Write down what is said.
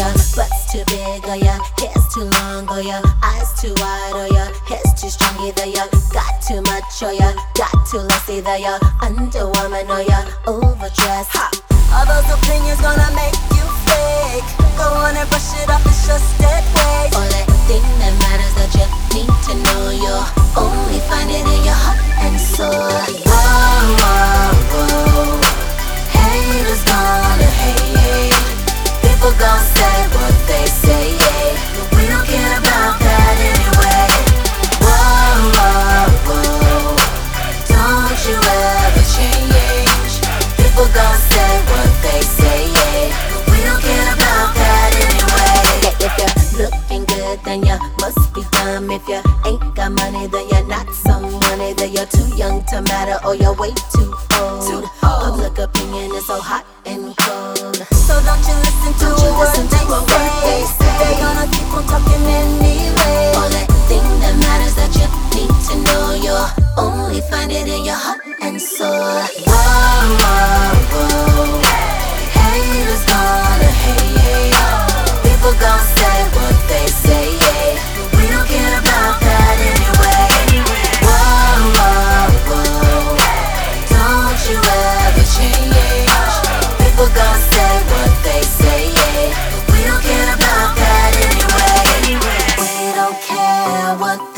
your butt's too big, or your hair's too long, or your eyes too wide, or your hair's too strong. Either you got too much, or you got too less. Either you're underwoman, or you're overdressed. All those opinions gonna make you fake. Go on and brush it off, it's just dead weight. Only thing that matters that you need to know, you'll only find it in your heart and soul. Whoa, whoa, whoa. Haters gonna hate. People gon' say what they say, but we don't care about that anyway. Whoa, whoa, whoa. Don't you ever change. People gon' say what they say, but we don't care about that anyway. If you're looking good, then you must be dumb. If you ain't got money, then you're not someone. Either you're too young to matter, or you're way too old. Public opinion is so hot and cold. So don't you listen to a word they say. They gonna keep on talking anyway. Only thing that matters that you need to know, you'll only find it in your heart and soul. Whoa, whoa, whoa. Haters gonna hate. People gon' say what they say, but we don't care about that anyway. Whoa, whoa, whoa. Don't you ever change. People gon' say what they say, but we don't care about that anyway. We don't care what